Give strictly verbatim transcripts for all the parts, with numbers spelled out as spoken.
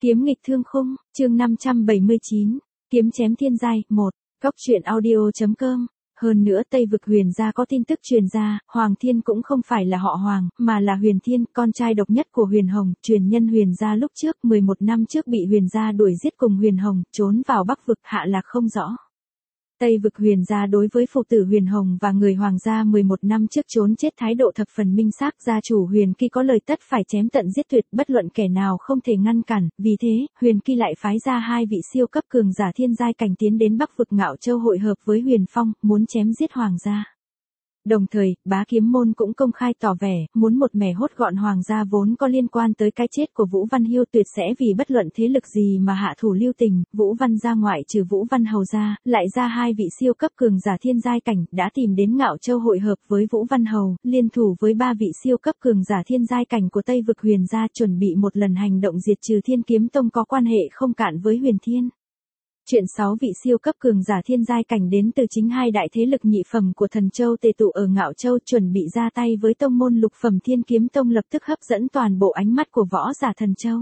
Kiếm nghịch thương khung, chương năm trăm bảy mươi chín, kiếm chém thiên giai, một, góc truyện audio.com. Hơn nữa Tây vực Huyền gia có tin tức truyền ra, Hoàng Thiên cũng không phải là họ Hoàng, mà là Huyền Thiên, con trai độc nhất của Huyền Hồng, truyền nhân Huyền gia lúc trước, mười một năm trước bị Huyền gia đuổi giết cùng Huyền Hồng, trốn vào Bắc vực, hạ lạc không rõ. Tây vực Huyền gia đối với phụ tử Huyền Hồng và người Hoàng gia mười một năm trước trốn chết thái độ thập phần minh xác, gia chủ Huyền Kỳ có lời tất phải chém tận giết tuyệt, bất luận kẻ nào không thể ngăn cản, vì thế, Huyền Kỳ lại phái ra hai vị siêu cấp cường giả thiên giai cảnh tiến đến Bắc vực Ngạo Châu hội hợp với Huyền Phong, muốn chém giết Hoàng gia. Đồng thời, Bá Kiếm môn cũng công khai tỏ vẻ, muốn một mẻ hốt gọn Hoàng gia vốn có liên quan tới cái chết của Vũ Văn Hiêu, tuyệt sẽ vì bất luận thế lực gì mà hạ thủ lưu tình. Vũ Văn gia ngoại trừ Vũ Văn Hầu gia, lại ra hai vị siêu cấp cường giả thiên giai cảnh, đã tìm đến Ngạo Châu hội hợp với Vũ Văn Hầu, liên thủ với ba vị siêu cấp cường giả thiên giai cảnh của Tây vực Huyền gia, chuẩn bị một lần hành động diệt trừ Thiên Kiếm Tông có quan hệ không cạn với Huyền Thiên. Chuyện sáu vị siêu cấp cường giả thiên giai cảnh đến từ chính hai đại thế lực nhị phẩm của Thần Châu tề tụ ở Ngạo Châu, chuẩn bị ra tay với tông môn lục phẩm Thiên Kiếm Tông, lập tức hấp dẫn toàn bộ ánh mắt của võ giả Thần Châu.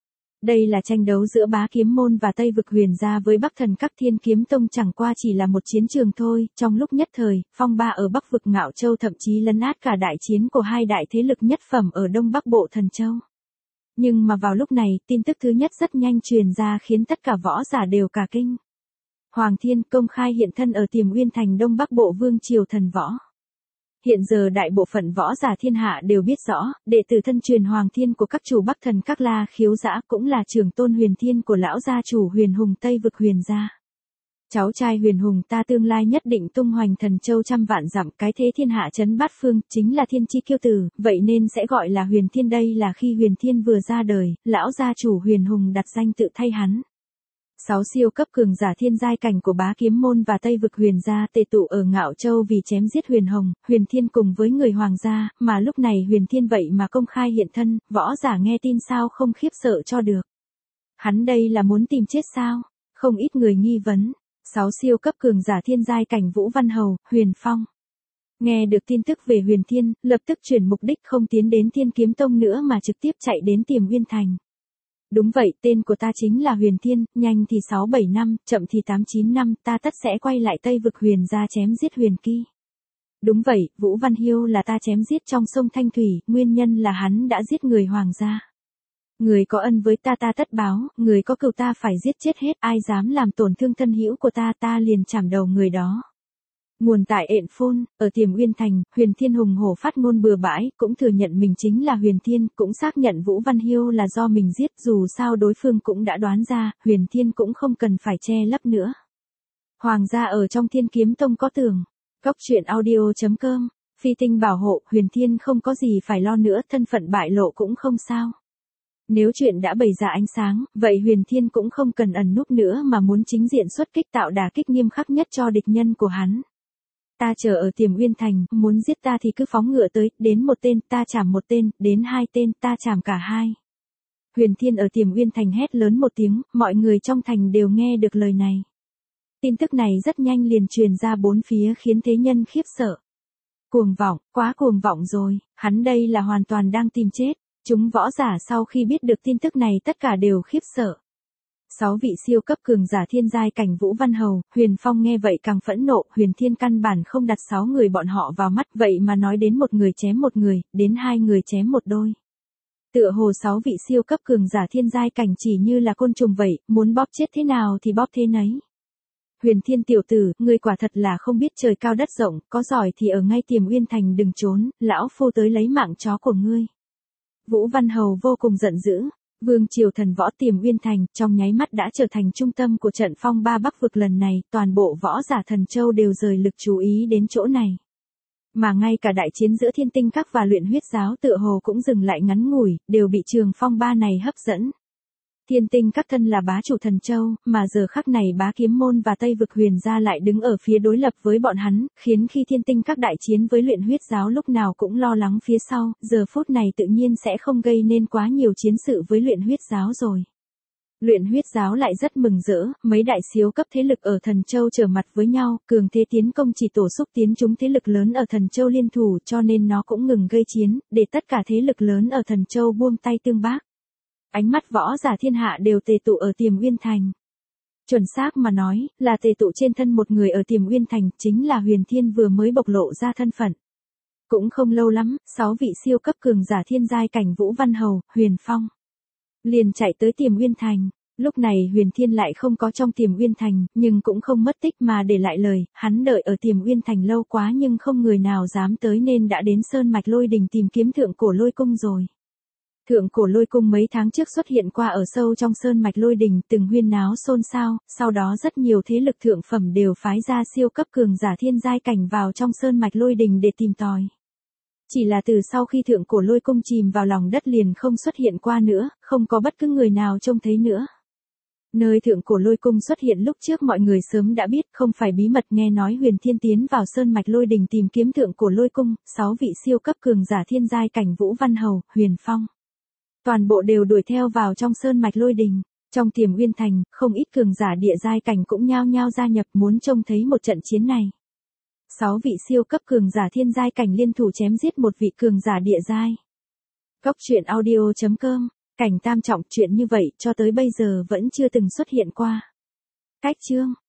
Đây là tranh đấu giữa Bá Kiếm môn và Tây vực Huyền gia với Bắc Thần các Thiên Kiếm Tông, chẳng qua chỉ là một chiến trường thôi. Trong lúc nhất thời, phong ba ở Bắc vực Ngạo Châu thậm chí lấn át cả đại chiến của hai đại thế lực nhất phẩm ở Đông Bắc bộ Thần Châu. Nhưng mà vào lúc này, tin tức thứ nhất rất nhanh truyền ra khiến tất cả võ giả đều cả kinh. Hoàng Thiên công khai hiện thân ở Tiềm Uyên thành Đông Bắc bộ vương triều thần võ. Hiện giờ đại bộ phận võ giả thiên hạ đều biết rõ, đệ tử thân truyền Hoàng Thiên của các chủ Bắc Thần các La Khiếu Dã cũng là trưởng tôn Huyền Thiên của lão gia chủ Huyền Hùng Tây vực Huyền gia. Cháu trai Huyền Hùng ta tương lai nhất định tung hoành Thần Châu trăm vạn dặm, cái thế thiên hạ chấn bát phương, chính là thiên chi kiêu tử, vậy nên sẽ gọi là Huyền Thiên. Đây là khi Huyền Thiên vừa ra đời, lão gia chủ Huyền Hùng đặt danh tự thay hắn. Sáu siêu cấp cường giả thiên giai cảnh của Bá Kiếm môn và Tây vực Huyền gia tề tụ ở Ngạo Châu vì chém giết Huyền Hồng, Huyền Thiên cùng với người Hoàng gia, mà lúc này Huyền Thiên vậy mà công khai hiện thân, võ giả nghe tin sao không khiếp sợ cho được. Hắn đây là muốn tìm chết sao? Không ít người nghi vấn. Sáu siêu cấp cường giả thiên giai cảnh Vũ Văn Hầu, Huyền Phong. Nghe được tin tức về Huyền Thiên, lập tức chuyển mục đích không tiến đến Thiên Kiếm Tông nữa mà trực tiếp chạy đến Tiềm Uyên thành. Đúng vậy, tên của ta chính là Huyền Thiên, nhanh thì sáu bảy năm, chậm thì tám chín năm, ta tất sẽ quay lại Tây vực Huyền gia chém giết Huyền Kỳ. Đúng vậy, Vũ Văn Hiêu là ta chém giết trong sông Thanh Thủy, nguyên nhân là hắn đã giết người Hoàng gia. Người có ân với ta ta tất báo, người có cừu ta phải giết chết hết, ai dám làm tổn thương thân hữu của ta ta liền chảm đầu người đó. Nguồn tại Ện Phôn, ở Tiềm Uyên thành, Huyền Thiên hùng hổ phát ngôn bừa bãi, cũng thừa nhận mình chính là Huyền Thiên, cũng xác nhận Vũ Văn Hiêu là do mình giết, dù sao đối phương cũng đã đoán ra, Huyền Thiên cũng không cần phải che lấp nữa. Hoàng gia ở trong Thiên Kiếm Tông có tường. Góc truyện audio.com, phi tinh bảo hộ, Huyền Thiên không có gì phải lo nữa, thân phận bại lộ cũng không sao. Nếu chuyện đã bày ra ánh sáng, vậy Huyền Thiên cũng không cần ẩn núp nữa mà muốn chính diện xuất kích, tạo đả kích nghiêm khắc nhất cho địch nhân của hắn. Ta chờ ở Tiềm Uyên thành, muốn giết ta thì cứ phóng ngựa tới, đến một tên, ta chảm một tên, đến hai tên, ta chảm cả hai. Huyền Thiên ở Tiềm Uyên thành hét lớn một tiếng, mọi người trong thành đều nghe được lời này. Tin tức này rất nhanh liền truyền ra bốn phía khiến thế nhân khiếp sợ. Cuồng vọng, quá cuồng vọng rồi, hắn đây là hoàn toàn đang tìm chết. Chúng võ giả sau khi biết được tin tức này tất cả đều khiếp sợ. Sáu vị siêu cấp cường giả thiên giai cảnh Vũ Văn Hầu, Huyền Phong nghe vậy càng phẫn nộ, Huyền Thiên căn bản không đặt sáu người bọn họ vào mắt, vậy mà nói đến một người chém một người, đến hai người chém một đôi. Tựa hồ sáu vị siêu cấp cường giả thiên giai cảnh chỉ như là côn trùng vậy, muốn bóp chết thế nào thì bóp thế nấy. Huyền Thiên tiểu tử, ngươi quả thật là không biết trời cao đất rộng, có giỏi thì ở ngay Tiềm Uyên thành đừng trốn, lão phu tới lấy mạng chó của ngươi. Vũ Văn Hầu vô cùng giận dữ, vương triều thần võ Tiềm Uyên thành, trong nháy mắt đã trở thành trung tâm của trận phong ba Bắc vực lần này, toàn bộ võ giả Thần Châu đều rời lực chú ý đến chỗ này. Mà ngay cả đại chiến giữa Thiên Tinh Các và Luyện Huyết giáo tựa hồ cũng dừng lại ngắn ngủi, đều bị trường phong ba này hấp dẫn. Thiên Tinh Các thân là bá chủ Thần Châu, mà giờ khắc này Bá Kiếm môn và Tây vực Huyền gia lại đứng ở phía đối lập với bọn hắn, khiến khi Thiên Tinh Các đại chiến với Luyện Huyết giáo lúc nào cũng lo lắng phía sau, giờ phút này tự nhiên sẽ không gây nên quá nhiều chiến sự với Luyện Huyết giáo rồi. Luyện Huyết giáo lại rất mừng rỡ, mấy đại siêu cấp thế lực ở Thần Châu trở mặt với nhau, cường thế tiến công chỉ tổ xúc tiến chúng thế lực lớn ở Thần Châu liên thủ, cho nên nó cũng ngừng gây chiến, để tất cả thế lực lớn ở Thần Châu buông tay tương bác. Ánh mắt võ giả thiên hạ đều tề tụ ở Tiềm Uyên Thành. Chuẩn xác mà nói, là tề tụ trên thân một người ở Tiềm Uyên Thành, chính là Huyền Thiên vừa mới bộc lộ ra thân phận. Cũng không lâu lắm, sáu vị siêu cấp cường giả thiên giai cảnh Vũ Văn Hầu, Huyền Phong liền chạy tới Tiềm Uyên Thành. Lúc này Huyền Thiên lại không có trong Tiềm Uyên Thành, nhưng cũng không mất tích mà để lại lời, hắn đợi ở Tiềm Uyên Thành lâu quá nhưng không người nào dám tới nên đã đến Sơn Mạch Lôi Đình tìm kiếm Thượng Cổ Lôi Cung rồi. Thượng Cổ Lôi Cung mấy tháng trước xuất hiện qua ở sâu trong Sơn Mạch Lôi Đình, từng huyên náo xôn xao, sau đó rất nhiều thế lực thượng phẩm đều phái ra siêu cấp cường giả thiên giai cảnh vào trong Sơn Mạch Lôi Đình để tìm tòi. Chỉ là từ sau khi Thượng Cổ Lôi Cung chìm vào lòng đất liền không xuất hiện qua nữa, không có bất cứ người nào trông thấy nữa. Nơi Thượng Cổ Lôi Cung xuất hiện lúc trước mọi người sớm đã biết, không phải bí mật, nghe nói Huyền Thiên tiến vào Sơn Mạch Lôi Đình tìm kiếm Thượng Cổ Lôi Cung, sáu vị siêu cấp cường giả thiên giai cảnh Vũ Văn Hầu, Huyền Phong toàn bộ đều đuổi theo vào trong Sơn Mạch Lôi Đình. Trong Tiềm Uyên Thành, không ít cường giả địa giai cảnh cũng nhao nhao gia nhập muốn trông thấy một trận chiến này. Sáu vị siêu cấp cường giả thiên giai cảnh liên thủ chém giết một vị cường giả địa giai. Góc truyện audio chấm com, cảnh tam trọng, chuyện như vậy cho tới bây giờ vẫn chưa từng xuất hiện qua. Cách chương